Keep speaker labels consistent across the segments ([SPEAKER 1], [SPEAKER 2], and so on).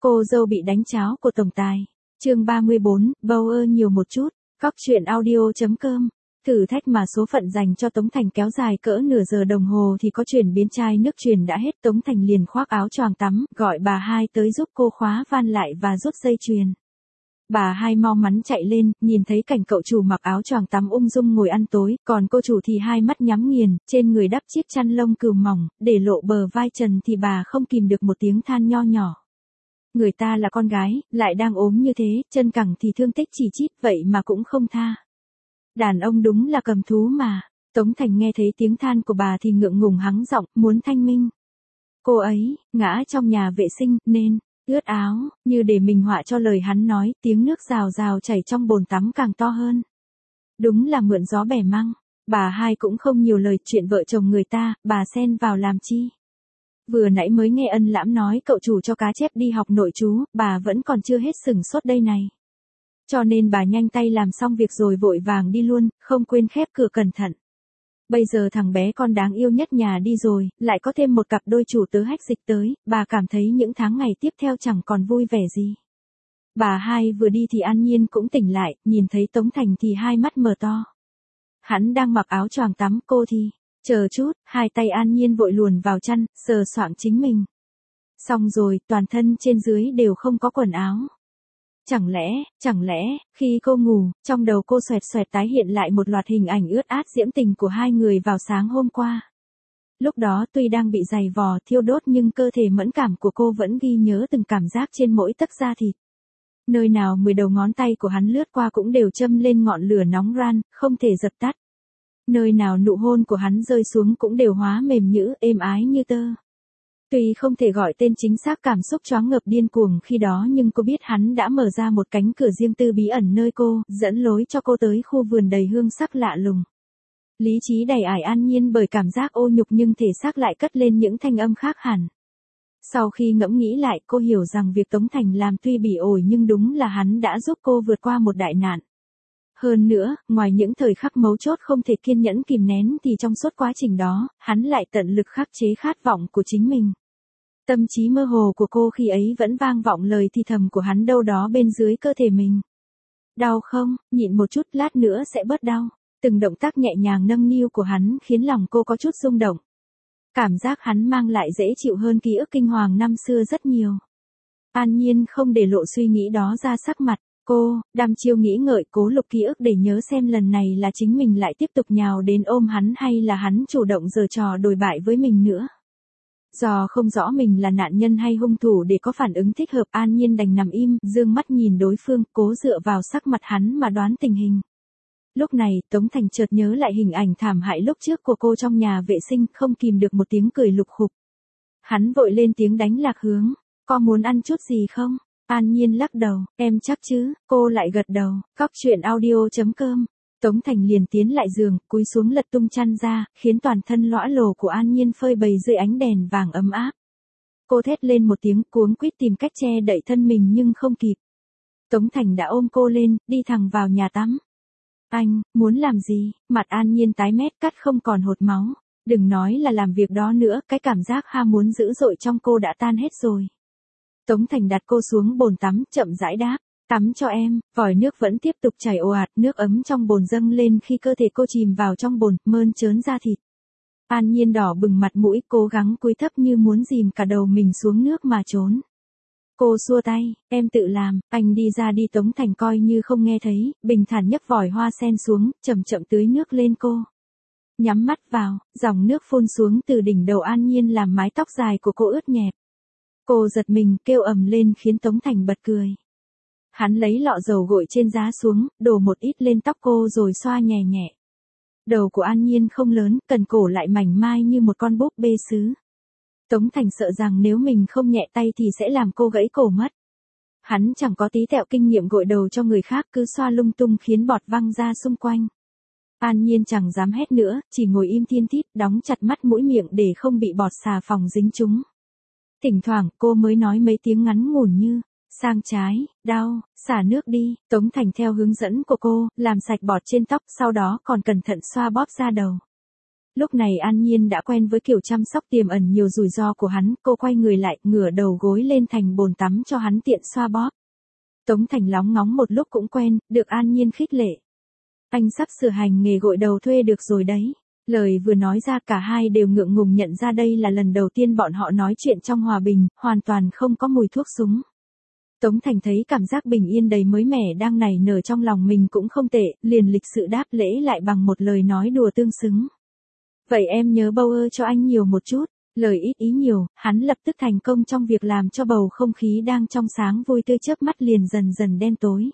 [SPEAKER 1] Cô dâu bị đánh cháo của tổng tài. Chương 34, bầu ơ nhiều một chút. Góc truyện audio.com. Thử thách mà số phận dành cho Tống Thành kéo dài cỡ nửa giờ đồng hồ thì có chuyển biến chai nước truyền đã hết. Tống Thành liền khoác áo choàng tắm, gọi bà Hai tới giúp cô khóa van lại và rút dây chuyền. Bà Hai mau mắn chạy lên, nhìn thấy cảnh cậu chủ mặc áo choàng tắm ung dung ngồi ăn tối, còn cô chủ thì hai mắt nhắm nghiền, trên người đắp chiếc chăn lông cừu mỏng, để lộ bờ vai trần thì bà không kìm được một tiếng than nho nhỏ. Người ta là con gái, lại đang ốm như thế, chân cẳng thì thương tích chỉ chít, vậy mà cũng không tha. Đàn ông đúng là cầm thú mà. Tống Thành nghe thấy tiếng than của bà thì ngượng ngùng hắng giọng, muốn thanh minh. Cô ấy, ngã trong nhà vệ sinh, nên, ướt áo, như để minh họa cho lời hắn nói, tiếng nước rào rào chảy trong bồn tắm càng to hơn. Đúng là mượn gió bẻ măng. Bà Hai cũng không nhiều lời, chuyện vợ chồng người ta, bà xen vào làm chi. Vừa nãy mới nghe Ân Lãm nói cậu chủ cho cá chép đi học nội trú, bà vẫn còn chưa hết sửng sốt đây này. Cho nên bà nhanh tay làm xong việc rồi vội vàng đi luôn, không quên khép cửa cẩn thận. Bây giờ thằng bé con đáng yêu nhất nhà đi rồi, lại có thêm một cặp đôi chủ tớ hách dịch tới, bà cảm thấy những tháng ngày tiếp theo chẳng còn vui vẻ gì. Bà Hai vừa đi thì An Nhiên cũng tỉnh lại, nhìn thấy Tống Thành thì hai mắt mở to. Hắn đang mặc áo choàng tắm, cô thì, chờ chút, hai tay An Nhiên vội luồn vào chăn, sờ soạng chính mình. Xong rồi, toàn thân trên dưới đều không có quần áo. Chẳng lẽ, khi cô ngủ, trong đầu cô xoẹt xoẹt tái hiện lại một loạt hình ảnh ướt át diễm tình của hai người vào sáng hôm qua. Lúc đó tuy đang bị giày vò thiêu đốt nhưng cơ thể mẫn cảm của cô vẫn ghi nhớ từng cảm giác trên mỗi tấc da thịt. Nơi nào 10 đầu ngón tay của hắn lướt qua cũng đều châm lên ngọn lửa nóng ran, không thể dập tắt. Nơi nào nụ hôn của hắn rơi xuống cũng đều hóa mềm nhũ, êm ái như tơ. Tuy không thể gọi tên chính xác cảm xúc choáng ngợp điên cuồng khi đó nhưng cô biết hắn đã mở ra một cánh cửa riêng tư bí ẩn nơi cô, dẫn lối cho cô tới khu vườn đầy hương sắc lạ lùng. Lý trí đầy ải An Nhiên bởi cảm giác ô nhục nhưng thể xác lại cất lên những thanh âm khác hẳn. Sau khi ngẫm nghĩ lại cô hiểu rằng việc Tống Thành làm tuy bỉ ổi nhưng đúng là hắn đã giúp cô vượt qua một đại nạn. Hơn nữa, ngoài những thời khắc mấu chốt không thể kiên nhẫn kìm nén thì trong suốt quá trình đó, hắn lại tận lực khắc chế khát vọng của chính mình. Tâm trí mơ hồ của cô khi ấy vẫn vang vọng lời thì thầm của hắn đâu đó bên dưới cơ thể mình. Đau không, nhịn một chút lát nữa sẽ bớt đau. Từng động tác nhẹ nhàng nâng niu của hắn khiến lòng cô có chút rung động. Cảm giác hắn mang lại dễ chịu hơn ký ức kinh hoàng năm xưa rất nhiều. An Nhiên không để lộ suy nghĩ đó ra sắc mặt. Cô, đăm chiêu nghĩ ngợi cố lục ký ức để nhớ xem lần này là chính mình lại tiếp tục nhào đến ôm hắn hay là hắn chủ động giở trò đồi bại với mình nữa. Do không rõ mình là nạn nhân hay hung thủ để có phản ứng thích hợp An Nhiên đành nằm im, dương mắt nhìn đối phương, cố dựa vào sắc mặt hắn mà đoán tình hình. Lúc này, Tống Thành chợt nhớ lại hình ảnh thảm hại lúc trước của cô trong nhà vệ sinh, không kìm được một tiếng cười lục khục. Hắn vội lên tiếng đánh lạc hướng, có muốn ăn chút gì không? An Nhiên lắc đầu, em chắc chứ, cô lại gật đầu, góc truyện audio.com. Tống Thành liền tiến lại giường, cúi xuống lật tung chăn ra, khiến toàn thân lõa lồ của An Nhiên phơi bày dưới ánh đèn vàng ấm áp. Cô thét lên một tiếng cuống quýt tìm cách che đậy thân mình nhưng không kịp. Tống Thành đã ôm cô lên, đi thẳng vào nhà tắm. Anh, muốn làm gì? Mặt An Nhiên tái mét cắt không còn hột máu. Đừng nói là làm việc đó nữa, cái cảm giác ham muốn dữ dội trong cô đã tan hết rồi. Tống Thành đặt cô xuống bồn tắm, chậm rãi đáp. Tắm cho em, vòi nước vẫn tiếp tục chảy ồ ạt, nước ấm trong bồn dâng lên khi cơ thể cô chìm vào trong bồn, mơn trớn da thịt. An Nhiên đỏ bừng mặt mũi, cố gắng cúi thấp như muốn dìm cả đầu mình xuống nước mà trốn. Cô xua tay, em tự làm, anh đi ra đi. Tống Thành coi như không nghe thấy, bình thản nhấc vòi hoa sen xuống, chậm chậm tưới nước lên cô. Nhắm mắt vào, dòng nước phun xuống từ đỉnh đầu An Nhiên làm mái tóc dài của cô ướt nhẹp. Cô giật mình, kêu ầm lên khiến Tống Thành bật cười. Hắn lấy lọ dầu gội trên giá xuống, đổ một ít lên tóc cô rồi xoa nhẹ nhẹ. Đầu của An Nhiên không lớn, cần cổ lại mảnh mai như một con búp bê sứ. Tống Thành sợ rằng nếu mình không nhẹ tay thì sẽ làm cô gãy cổ mất. Hắn chẳng có tí tẹo kinh nghiệm gội đầu cho người khác, cứ xoa lung tung khiến bọt văng ra xung quanh. An Nhiên chẳng dám hét nữa, chỉ ngồi im thiên thít, đóng chặt mắt mũi miệng để không bị bọt xà phòng dính chúng. Thỉnh thoảng cô mới nói mấy tiếng ngắn ngủn như, sang trái, đau, xả nước đi. Tống Thành theo hướng dẫn của cô, làm sạch bọt trên tóc, sau đó còn cẩn thận xoa bóp da đầu. Lúc này An Nhiên đã quen với kiểu chăm sóc tiềm ẩn nhiều rủi ro của hắn, cô quay người lại, ngửa đầu gối lên thành bồn tắm cho hắn tiện xoa bóp. Tống Thành lóng ngóng một lúc cũng quen, được An Nhiên khích lệ. Anh sắp sửa hành nghề gội đầu thuê được rồi đấy. Lời vừa nói ra cả hai đều ngượng ngùng nhận ra đây là lần đầu tiên bọn họ nói chuyện trong hòa bình, hoàn toàn không có mùi thuốc súng. Tống Thành thấy cảm giác bình yên đầy mới mẻ đang nảy nở trong lòng mình cũng không tệ, liền lịch sự đáp lễ lại bằng một lời nói đùa tương xứng. Vậy em nhớ bầu ơ cho anh nhiều một chút. Lời ít ý nhiều, hắn lập tức thành công trong việc làm cho bầu không khí đang trong sáng vui tươi chớp mắt liền dần dần đen tối.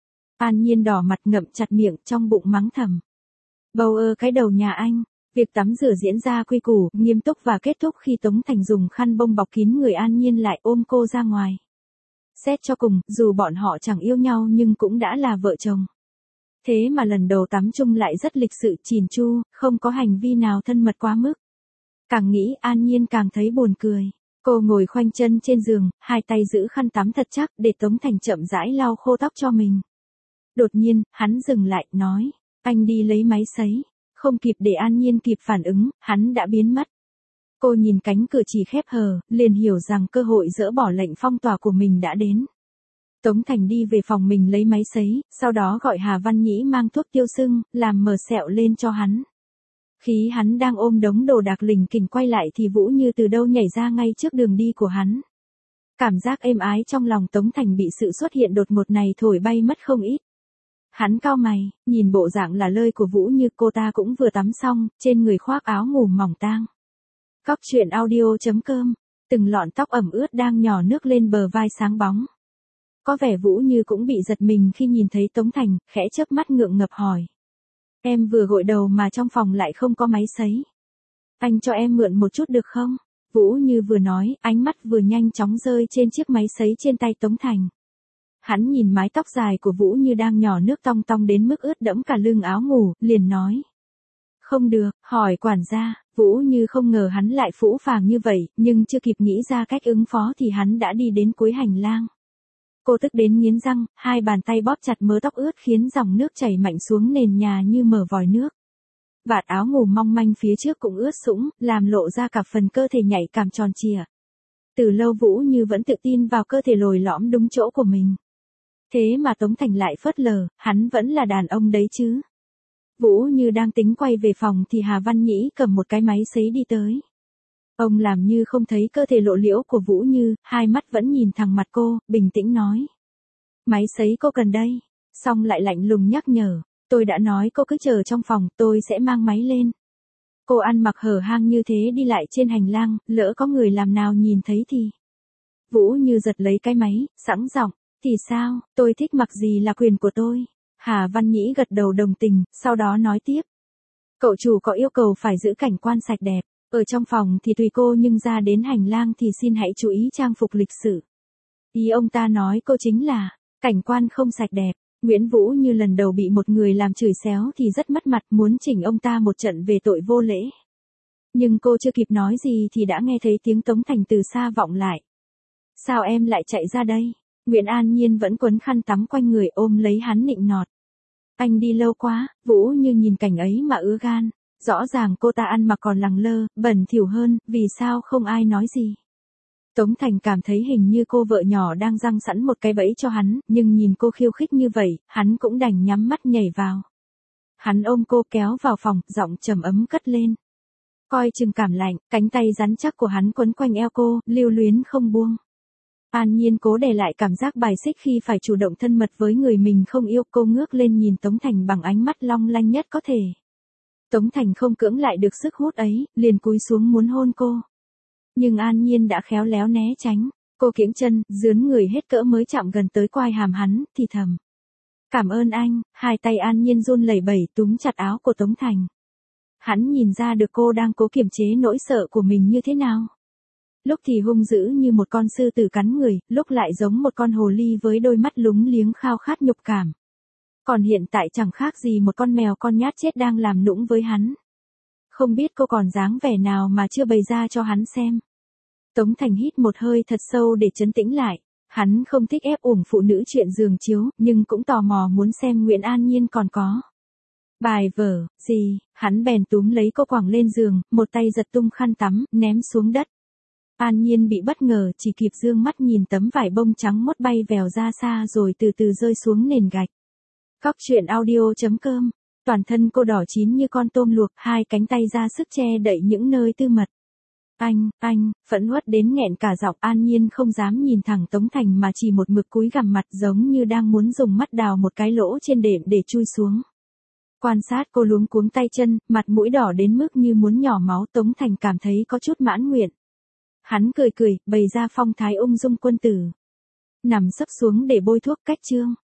[SPEAKER 1] An Nhiên đỏ mặt ngậm chặt miệng trong bụng mắng thầm. Bầu ơ cái đầu nhà anh. Việc tắm rửa diễn ra quy củ, nghiêm túc và kết thúc khi Tống Thành dùng khăn bông bọc kín người An Nhiên lại ôm cô ra ngoài. Xét cho cùng, dù bọn họ chẳng yêu nhau nhưng cũng đã là vợ chồng. Thế mà lần đầu tắm chung lại rất lịch sự chỉn chu, không có hành vi nào thân mật quá mức. Càng nghĩ An Nhiên càng thấy buồn cười. Cô ngồi khoanh chân trên giường, hai tay giữ khăn tắm thật chắc để Tống Thành chậm rãi lau khô tóc cho mình. Đột nhiên, hắn dừng lại, nói, anh đi lấy máy sấy. Không kịp để An Nhiên kịp phản ứng, hắn đã biến mất. Cô nhìn cánh cửa chỉ khép hờ, liền hiểu rằng cơ hội dỡ bỏ lệnh phong tỏa của mình đã đến. Tống Thành đi về phòng mình lấy máy sấy, sau đó gọi Hà Văn Nhĩ mang thuốc tiêu sưng, làm mờ sẹo lên cho hắn. Khi hắn đang ôm đống đồ đạc lình kình quay lại thì Vũ Như từ đâu nhảy ra ngay trước đường đi của hắn. Cảm giác êm ái trong lòng Tống Thành bị sự xuất hiện đột ngột này thổi bay mất không ít. Hắn cau mày, nhìn bộ dạng là lơi của Vũ Như, cô ta cũng vừa tắm xong, trên người khoác áo ngủ mỏng tang. Cóc truyện audio.com, từng lọn tóc ẩm ướt đang nhỏ nước lên bờ vai sáng bóng. Có vẻ Vũ Như cũng bị giật mình khi nhìn thấy Tống Thành, khẽ chớp mắt ngượng ngập hỏi. Em vừa gội đầu mà trong phòng lại không có máy sấy. Anh cho em mượn một chút được không? Vũ Như vừa nói, ánh mắt vừa nhanh chóng rơi trên chiếc máy sấy trên tay Tống Thành. Hắn nhìn mái tóc dài của Vũ Như đang nhỏ nước tong tong đến mức ướt đẫm cả lưng áo ngủ, liền nói. Không được, hỏi quản gia. Vũ Như không ngờ hắn lại phũ phàng như vậy, nhưng chưa kịp nghĩ ra cách ứng phó thì hắn đã đi đến cuối hành lang. Cô tức đến nghiến răng, hai bàn tay bóp chặt mớ tóc ướt khiến dòng nước chảy mạnh xuống nền nhà như mở vòi nước. Vạt áo ngủ mong manh phía trước cũng ướt sũng, làm lộ ra cả phần cơ thể nhạy cảm tròn trịa. Từ lâu Vũ Như vẫn tự tin vào cơ thể lồi lõm đúng chỗ của mình. Thế mà Tống Thành lại phớt lờ, hắn vẫn là đàn ông đấy chứ. Vũ Như đang tính quay về phòng thì Hà Văn Nhĩ cầm một cái máy sấy đi tới. Ông làm như không thấy cơ thể lộ liễu của Vũ Như, hai mắt vẫn nhìn thẳng mặt cô, bình tĩnh nói. Máy sấy cô cần đây. Xong lại lạnh lùng nhắc nhở. Tôi đã nói cô cứ chờ trong phòng, tôi sẽ mang máy lên. Cô ăn mặc hở hang như thế đi lại trên hành lang, lỡ có người làm nào nhìn thấy thì. Vũ Như giật lấy cái máy, sẵn giọng. Thì sao, tôi thích mặc gì là quyền của tôi. Hà Văn Nhĩ gật đầu đồng tình, sau đó nói tiếp. Cậu chủ có yêu cầu phải giữ cảnh quan sạch đẹp. Ở trong phòng thì tùy cô nhưng ra đến hành lang thì xin hãy chú ý trang phục lịch sự. Ý ông ta nói cô chính là, cảnh quan không sạch đẹp. Nguyễn Vũ Như lần đầu bị một người làm chửi xéo thì rất mất mặt, muốn chỉnh ông ta một trận về tội vô lễ. Nhưng cô chưa kịp nói gì thì đã nghe thấy tiếng Tống Thành từ xa vọng lại. Sao em lại chạy ra đây? Nguyễn An Nhiên vẫn quấn khăn tắm quanh người ôm lấy hắn nịnh nọt. Anh đi lâu quá. Vũ Như nhìn cảnh ấy mà ứa gan. Rõ ràng cô ta ăn mặc còn lẳng lơ, bẩn thỉu hơn, vì sao không ai nói gì. Tống Thành cảm thấy hình như cô vợ nhỏ đang giăng sẵn một cái bẫy cho hắn, nhưng nhìn cô khiêu khích như vậy, hắn cũng đành nhắm mắt nhảy vào. Hắn ôm cô kéo vào phòng, giọng trầm ấm cất lên. Coi chừng cảm lạnh, cánh tay rắn chắc của hắn quấn quanh eo cô, lưu luyến không buông. An Nhiên cố đè lại cảm giác bài xích khi phải chủ động thân mật với người mình không yêu, cô ngước lên nhìn Tống Thành bằng ánh mắt long lanh nhất có thể. Tống Thành không cưỡng lại được sức hút ấy, liền cúi xuống muốn hôn cô. Nhưng An Nhiên đã khéo léo né tránh, cô kiễng chân, dướn người hết cỡ mới chạm gần tới quai hàm hắn, thì thầm. Cảm ơn anh, hai tay An Nhiên run lẩy bẩy túm chặt áo của Tống Thành. Hắn nhìn ra được cô đang cố kiềm chế nỗi sợ của mình như thế nào. Lúc thì hung dữ như một con sư tử cắn người, lúc lại giống một con hồ ly với đôi mắt lúng liếng khao khát nhục cảm. Còn hiện tại chẳng khác gì một con mèo con nhát chết đang làm nũng với hắn. Không biết cô còn dáng vẻ nào mà chưa bày ra cho hắn xem. Tống Thành hít một hơi thật sâu để trấn tĩnh lại. Hắn không thích ép uổng phụ nữ chuyện giường chiếu, nhưng cũng tò mò muốn xem Nguyễn An Nhiên còn có Bài vở, gì, hắn bèn túm lấy cô quẳng lên giường, một tay giật tung khăn tắm, ném xuống đất. An Nhiên bị bất ngờ, chỉ kịp dương mắt nhìn tấm vải bông trắng mốt bay vèo ra xa rồi từ từ rơi xuống nền gạch. Cóc truyện audio.com. Toàn thân cô đỏ chín như con tôm luộc, hai cánh tay ra sức che đậy những nơi tư mật. Anh, phẫn uất đến nghẹn cả giọng. An Nhiên không dám nhìn thẳng Tống Thành mà chỉ một mực cúi gằm mặt giống như đang muốn dùng mắt đào một cái lỗ trên đệm để chui xuống. Quan sát cô luống cuống tay chân, mặt mũi đỏ đến mức như muốn nhỏ máu. Tống Thành cảm thấy có chút mãn nguyện. Hắn cười, bày ra phong thái ung dung quân tử. Nằm sấp xuống để bôi thuốc cách chương.